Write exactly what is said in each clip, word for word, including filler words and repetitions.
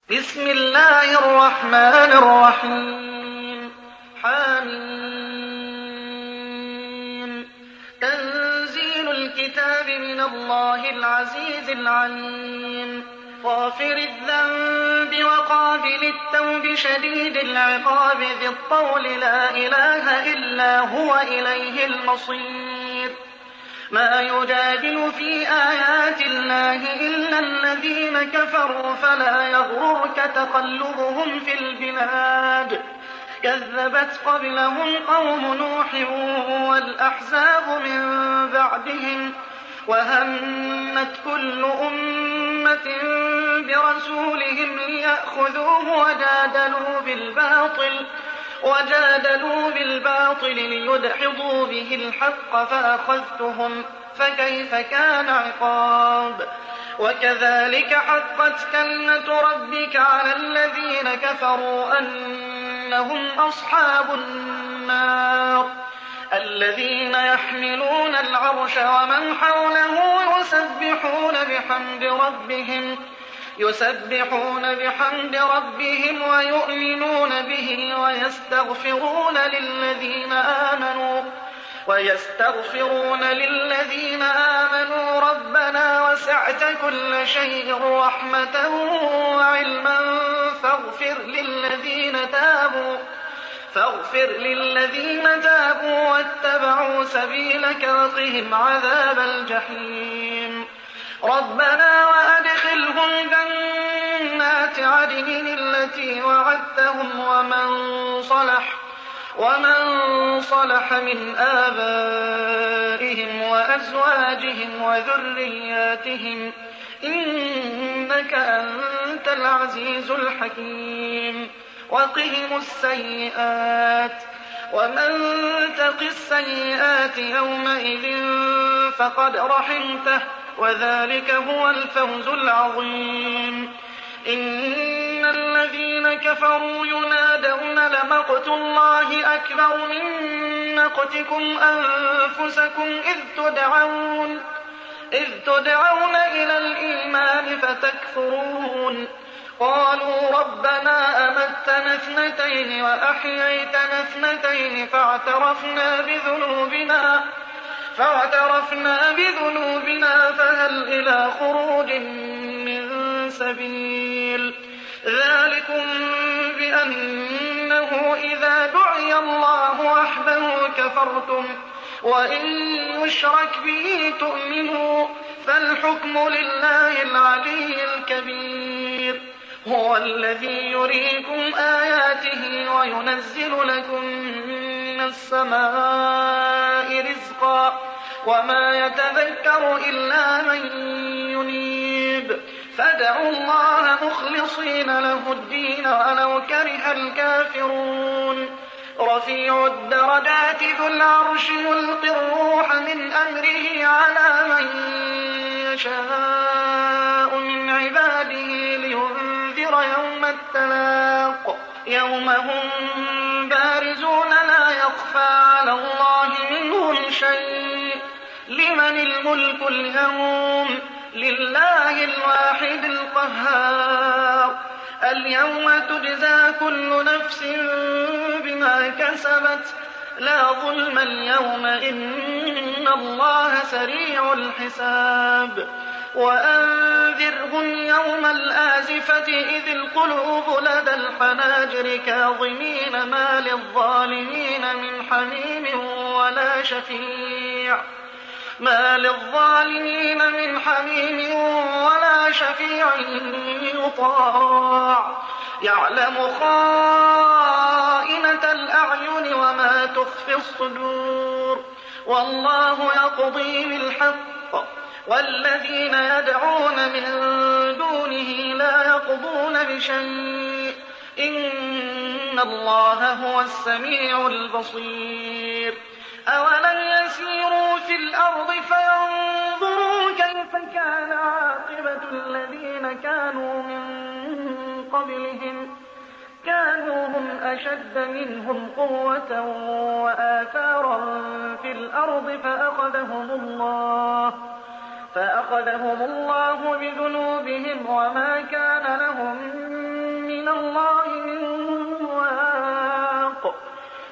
بسم الله الرحمن الرحيم حميم تنزيل الكتاب من الله العزيز العليم غافر الذنب وقابل التوب شديد العقاب ذي الطول لا إله إلا هو إليه المصير ما يجادل في آيات الله إلا الذين كفروا فلا يغررك تقلبهم في البلاد كذبت قبلهم قوم نوح والأحزاب من بعدهم وهمت كل أمة برسولهم ليأخذوه وجادلوا بالباطل وجادلوا بالباطل ليدحضوا به الحق فأخذتهم فكيف كان عقاب وكذلك حقت كلمة ربك على الذين كفروا أنهم أصحاب النار الذين يحملون العرش ومن حوله يسبحون بحمد ربهم يسبحون بحمد ربهم ويؤمنون به ويستغفرون للذين آمنوا ويستغفرون للذين آمنوا ربنا وسعت كل شيء رحمة وعلما فاغفر للذين تابوا فاغفر للذين تابوا واتبعوا سبيلك وقهم عذاب الجحيم ربنا وأدخلهم جنات عدن التي وعدتهم ومن صلح ومن صلح من آبائهم وأزواجهم وذرياتهم إنك أنت العزيز الحكيم وقهم السيئات ومن تق السيئات يومئذ فقد رحمته وذلك هو الفوز العظيم إن الذين كفروا ينادون لمقت الله أكبر من مقتكم أنفسكم إذ تدعون إذ تدعون إلى الإيمان فتكفرون قالوا ربنا أمتنا اثنتين وأحييتنا اثنتين فاعترفنا بذنوبنا فاعترفنا بذنوبنا فهل إلى خروج من سبيل ذلكم بأنه إذا دعي الله وحده كفرتم وإن يشرك به تؤمنوا فالحكم لله العلي الكبير هو الذي يريكم آياته وينزل لكم من السماء رزقا وما يتذكر إلا من ينيب فادعوا الله مخلصين له الدين ولو كره الكافرون رفيع الدرجات ذو العرش يلقي الروح من أمره على من يشاء من عباده لينذر يوم التلاق يوم هم بارزون لا يخفى على الله منهم شيء لمن الملك اليوم لله الواحد القهار اليوم تجزى كل نفس بما كسبت لا ظلم اليوم إن الله سريع الحساب وأنذرهم يوم الآزفة إذ القلوب لدى الحناجر كاظمين ما للظالمين من حميم ولا شفيع ما للظالمين من حميم ولا شفيع يطاع يعلم خائنة الأعين وما تخفي الصدور والله يقضي بالحق والذين يدعون من دونه لا يقضون بشيء إن الله هو السميع البصير أولم يسيروا في الأرض فينظروا كيف كان عاقبة الذين كانوا من قبلهم كانوا هم أشد منهم قوة وآثارا في الأرض فأخذهم الله فأخذهم الله بذنوبهم وما كان لهم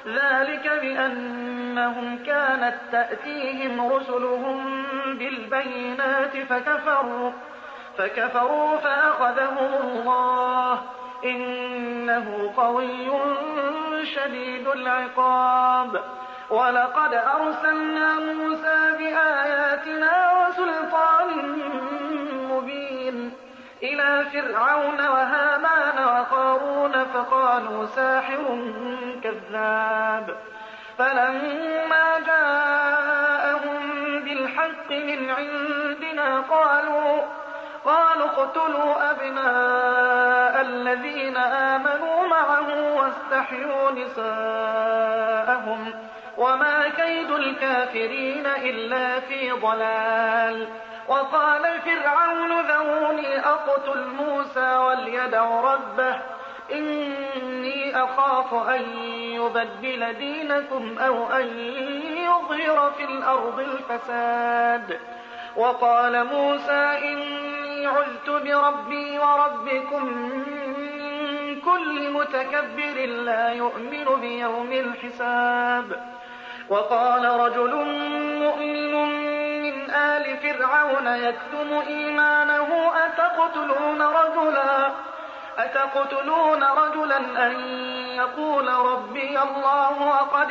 ذلك بأنهم كانت تأتيهم رسلهم بالبينات فكفروا فكفروا فأخذهم الله إنه قوي شديد العقاب. ولقد أرسلنا موسى بآياتنا وسلطان مبين إلى فرعون وهامان وقارون فقالوا ساحر كذاب. فلما جاءهم بالحق من عندنا قالوا قالوا اقتلوا أبناء الذين آمنوا معه واستحيوا نساءهم وما كيد الكافرين إلا في ضلال. وقال فرعون ذروني أقتل موسى وليدع ربه إني أخاف أن يبدل دينكم أو أن يظهر في الأرض الفساد. وقال موسى إني عذت بربي وربكم من كل متكبر لا يؤمن بيوم الحساب. وقال رجل مؤمن من آل فرعون يكتم إيمانه أتقتلون رجلا أتقتلون رجلا أن يقول ربي الله وقد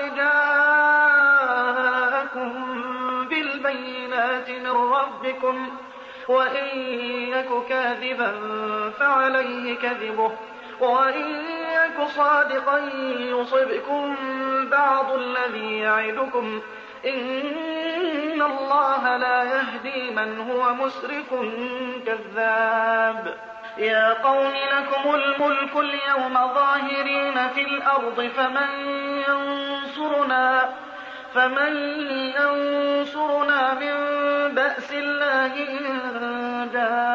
جاءكم بالبينات من ربكم وإن يك كاذبا فعليه كذبه وإن يك صادقا يصبكم بعض الذي يعدكم إن الله لا يهدي من هو مسرف كذاب. يا قوم لكم الملك اليوم ظاهرين في الأرض فمن ينصرنا فمن ينصرنا من بأس الله إن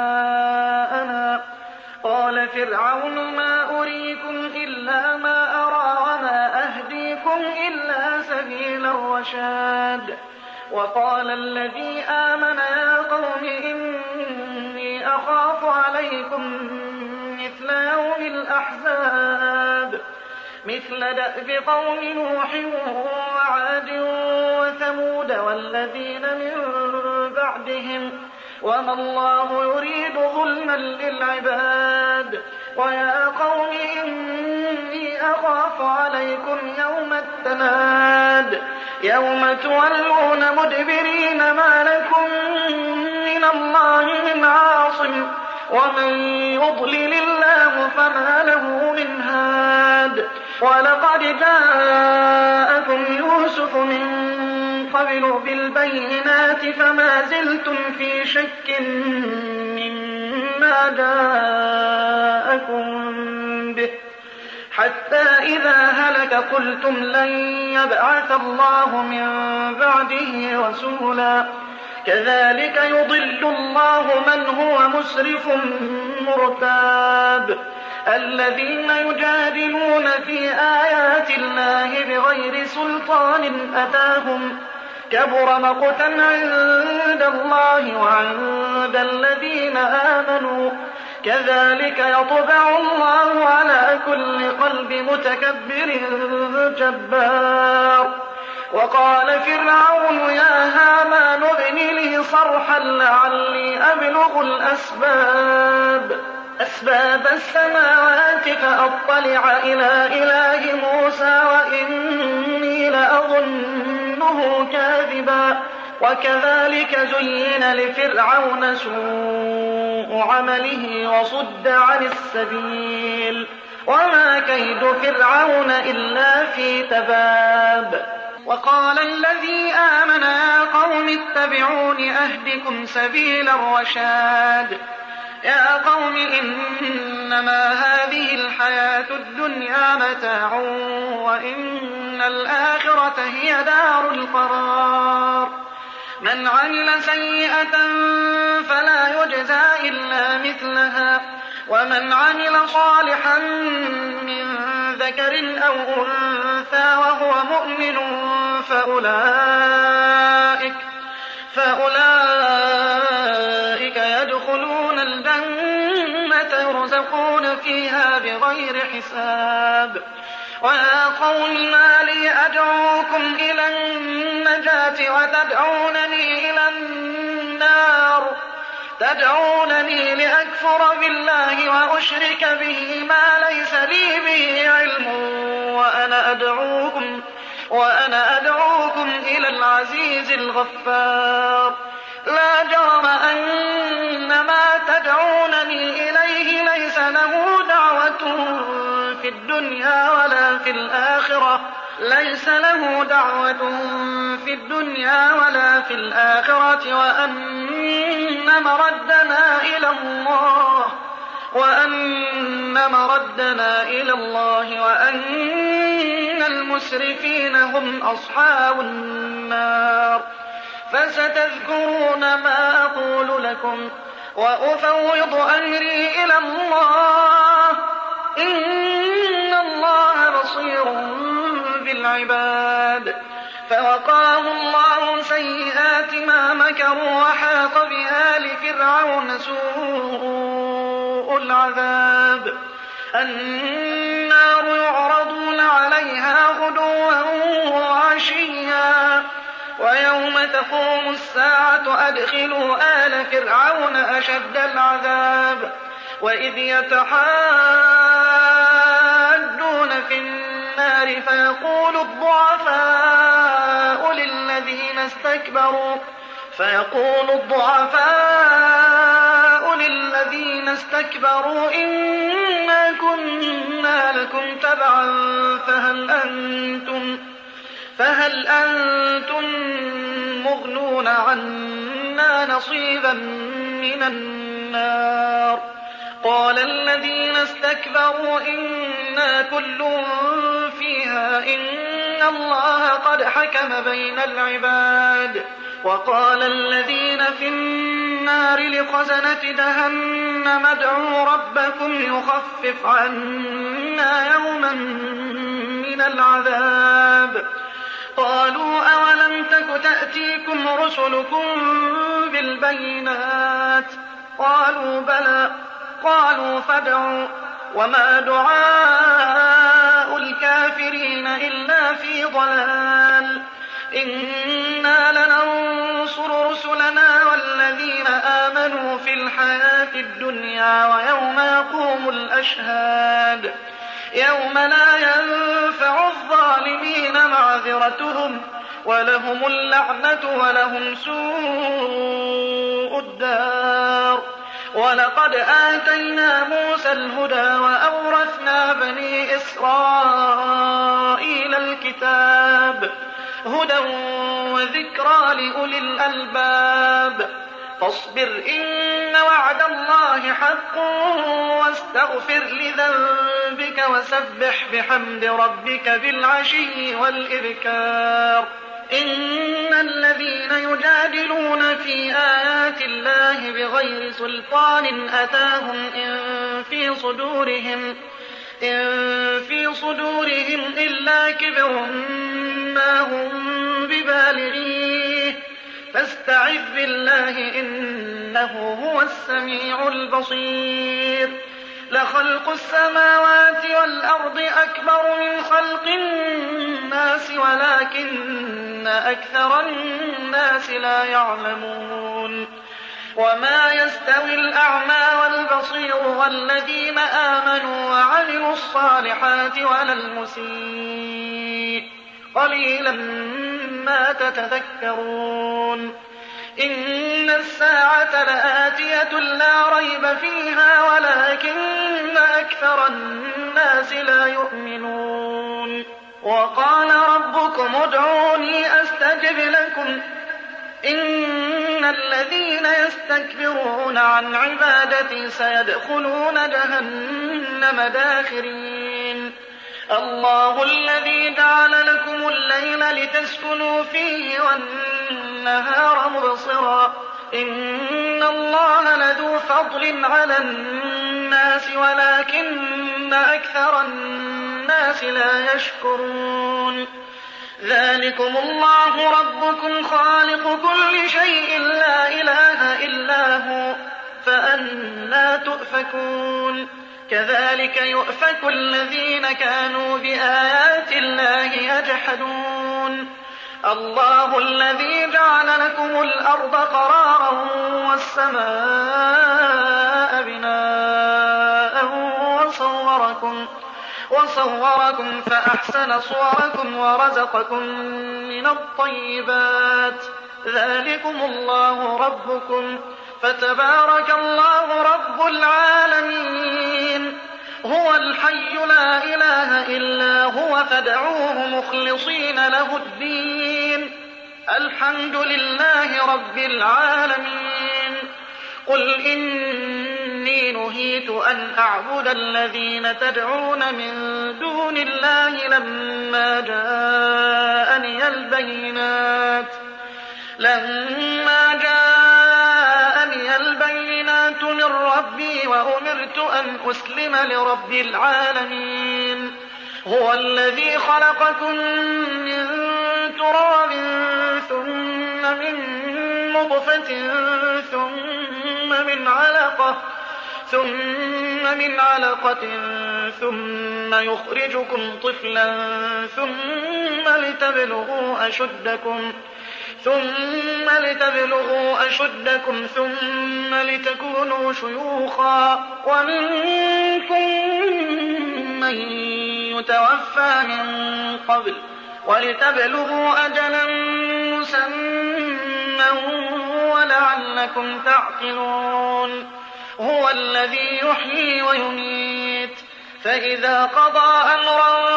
جاءنا. قال فرعون ما أريكم إلا ما أرى وما أهديكم إلا سبيل الرشاد. وقال الذي آمن يا قوم إني أخاف عليكم مثل يوم الأحزاب مثل دأب قوم نوح وعاد وثمود والذين من بعدهم وما الله يريد ظلما للعباد. ويا قوم إني أخاف عليكم يوم التناد يوم تولون مدبرين ما لكم من الله من عاصم ومن يضلل الله فما له من هاد. ولقد جاءكم يوسف من قبل بالبينات فما زلتم في شك مما جاءكم به حتى إذا هلك قلتم لن يبعث الله من بعده رسولا كذلك يضل الله من هو مسرف مرتاب. الذين يجادلون في آيات الله بغير سلطان أتاهم كبر مقتا عند الله وعند الذين آمنوا كذلك يطبع الله على كل قلب متكبر جبار. وقال فرعون يا هامان ابن لي صرحا لعلي أبلغ الأسباب أسباب السماوات فأطلع إلى إله موسى وإني لأظنه كاذبا. وكذلك زين لفرعون سوء عمله وصد عن السبيل وما كيد فرعون إلا في تباب. وقال الذي آمن يا قوم اتبعون أهدكم سبيل الرشاد. يا قوم إنما هذه الحياة الدنيا متاع وإن الآخرة هي دار القرار. من عمل سيئة فلا يجزى إلا مثلها ومن عمل صالحا من ذكر أو أنثى وهو مؤمن فأولئك, فأولئك يدخلون الجنة يرزقون فيها بغير حساب. ويا قوم ما لي أدعوكم إلى النجاة وتدعونني إلى النار تدعونني لأكفر بالله وأشرك به ما ليس لي به علم وأنا أدعوكم, وأنا أدعوكم إلى العزيز الغفار لا جرم أن ما تدعونني إليه ليس له دعوة في الدنيا ولا في الآخرة ليس له دعوة في الدنيا ولا في الآخرة وأن مردنا إلى الله وأن مردنا إلى الله وأن المسرفين هم أصحاب النار فستذكرون ما أقول لكم وأفوض أمري إلى الله إن الله بصير بالعباد فوقاه الله سيئات ما مكروا وحاق بآل فرعون سوء العذاب النار يعرضون عليها غدوا وعشيا ويوم تقوم الساعة أدخلوا آل فرعون أشد العذاب وإذ يتحاجون في النار فيقول الضعفاء للذين استكبروا فيقول الضعفاء للذين استكبروا إنا كنا لكم تبعا فهل أنتم فهل أنتم مغنون عنا نصيبا من النار قال الذين استكبروا إنا كل فيها إن الله قد حكم بين العباد وقال الذين في النار لخزنة جهنم ادعوا ربكم يخفف عنا يوما من العذاب قالوا أولم تك تأتيكم رسلكم بالبينات قالوا بلى قالوا فادعوا وما دعاء الكافرين إلا في ضلال إنا لننصر رسلنا والذين آمنوا في الحياة الدنيا ويوم يقوم الأشهاد يوم لا ينفع الظالمين معذرتهم ولهم اللعنة ولهم سوء الدار ولقد آتينا موسى الهدى وأورثنا بني إسرائيل الكتاب هدى وذكرى لأولي الألباب فاصبر إن وعد الله حق واستغفر لذنبك وسبح بحمد ربك بالعشي والإبكار إن الذين يجادلون في آيات الله بغير سلطان أتاهم إن في صدورهم إن في صدورهم إلا كبر ما هم ببالغيه فاستعذ بالله إنه هو السميع البصير لخلق السماوات والأرض أكبر من خلق الناس ولكن أكثر الناس لا يعلمون وما يستوي الأعمى والبصير والذين آمنوا وعملوا الصالحات ولا المسيء قليلا ما تتذكرون إن الساعة لآتية لا ريب فيها ولكن أكثر الناس لا يؤمنون وقال ربكم ادعوني أستجب لكم إن الذين يستكبرون عن عبادتي سيدخلون جهنم داخرين الله الذي جعل لكم الليل لتسكنوا فيه والنهار مبصرا إن الله لذو فضل على الناس ولكن أكثر الناس لا يشكرون ذلكم الله ربكم خالق كل شيء لا إله إلا هو فأنى تؤفكون كذلك يؤفك الذين كانوا بآيات الله يجحدون الله الذي جعل لكم الأرض قرارا والسماء بناء وصوركم, وصوركم فأحسن صوركم ورزقكم من الطيبات ذلكم الله ربكم فتبارك الله رب العالمين هو الحي لا إله إلا هو فادعوه مخلصين له الدين الحمد لله رب العالمين قل إني نهيت أن أعبد الذين تدعون من دون الله لما جاءني البينات لما جاءني البينات من ربي وأمرت أن أسلم لرب العالمين هو الذي خلقكم من تراب ثم من نطفة ثم من علقة ثم من علقة ثم يخرجكم طفلا ثم لتبلغوا أشدكم ثم لتبلغوا أشدكم ثم لتكونوا شيوخا ومنكم من يتوفى من قبل ولتبلغوا أجلا مسمى ولعلكم تعقلون هو الذي يحيي ويميت فإذا قضى أمرا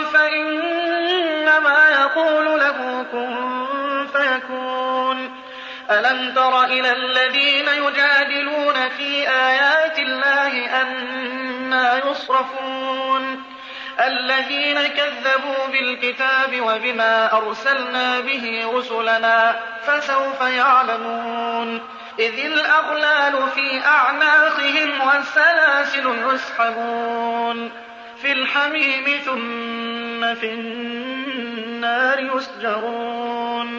فإنما يقول له كن فيكون ألم تر إلى الذين يجادلون في آيات الله أنى يصرفون الذين كذبوا بالكتاب وبما أرسلنا به رسلنا فسوف يعلمون إذ الأغلال في أعناقهم والسلاسل يسحبون في الحميم ثم في النار يسجرون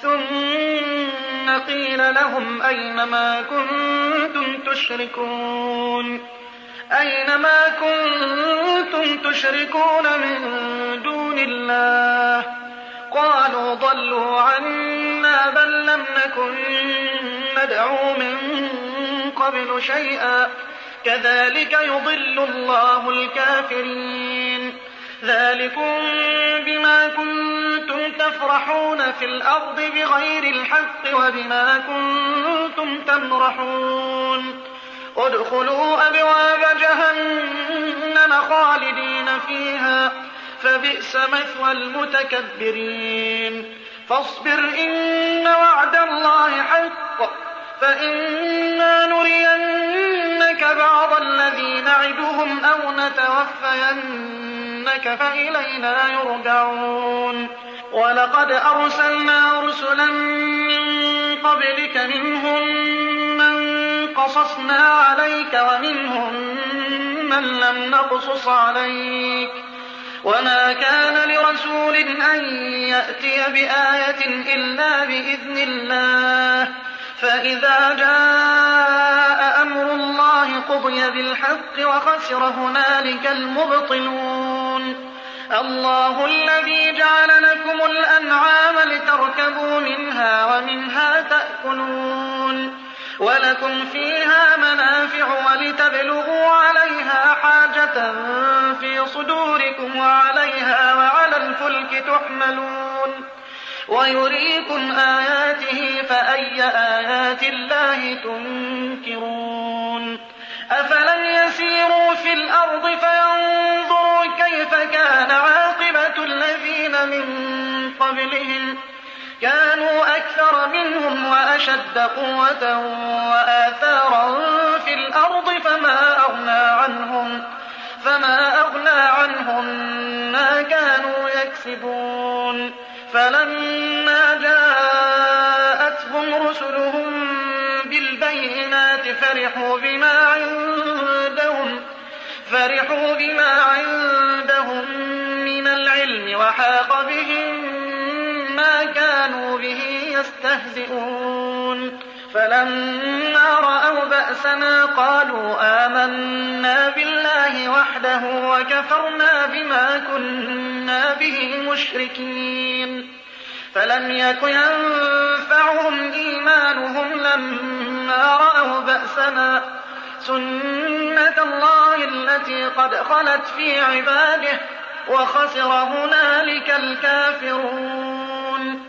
ثم قيل لهم أين ما كنتم تشركون أين ما كنتم تشركون من دون الله قالوا ضلوا عنا بل لم نكن ندعو من قبل شيئا كذلك يضل الله الكافرين ذلكم بما كنتم تفرحون في الأرض بغير الحق وبما كنتم تمرحون ادخلوا أبواب جهنم خالدين فيها فبئس مثوى المتكبرين فاصبر إن وعد الله حق فإنا نرينك بعض الذي نعدهم أو نتوفينك فإلينا يرجعون ولقد أرسلنا رسلا من قبلك منهم من قصصنا عليك ومنهم من لم نقصص عليك وما كان لرسول أن يأتي بآية إلا بإذن الله فإذا جاء أمر الله قضي بالحق وخسر هنالك المبطلون الله الذي جعل لكم الأنعام لتركبوا منها ومنها تأكلون ولكم فيها منافع ولتبلغوا عليها حاجة في صدوركم وعليها وعلى الفلك تحملون ويريكم آياته فأي آيات الله تنكرون أفلم يسيروا في الأرض فينظروا كيف كان عاقبة الذين من قبلهم كانوا أكثر منهم وأشد قوة وآثارا في الأرض فما أغنى عنهم فما أغنى عنهم ما كانوا يكسبون فلما جاءتهم رسلهم بالبينات فرحوا بما عندهم فرحوا بما عندهم من العلم وحاق بهم ما كانوا به يستهزئون فلما رأوا بأسنا قالوا آمنا بالله وحده وكفرنا بما كنا به مشركين. فلم يك ينفعهم إيمانهم لما رأوا بأسنا سنة الله التي قد خلت في عباده وخسر هنالك الكافرون.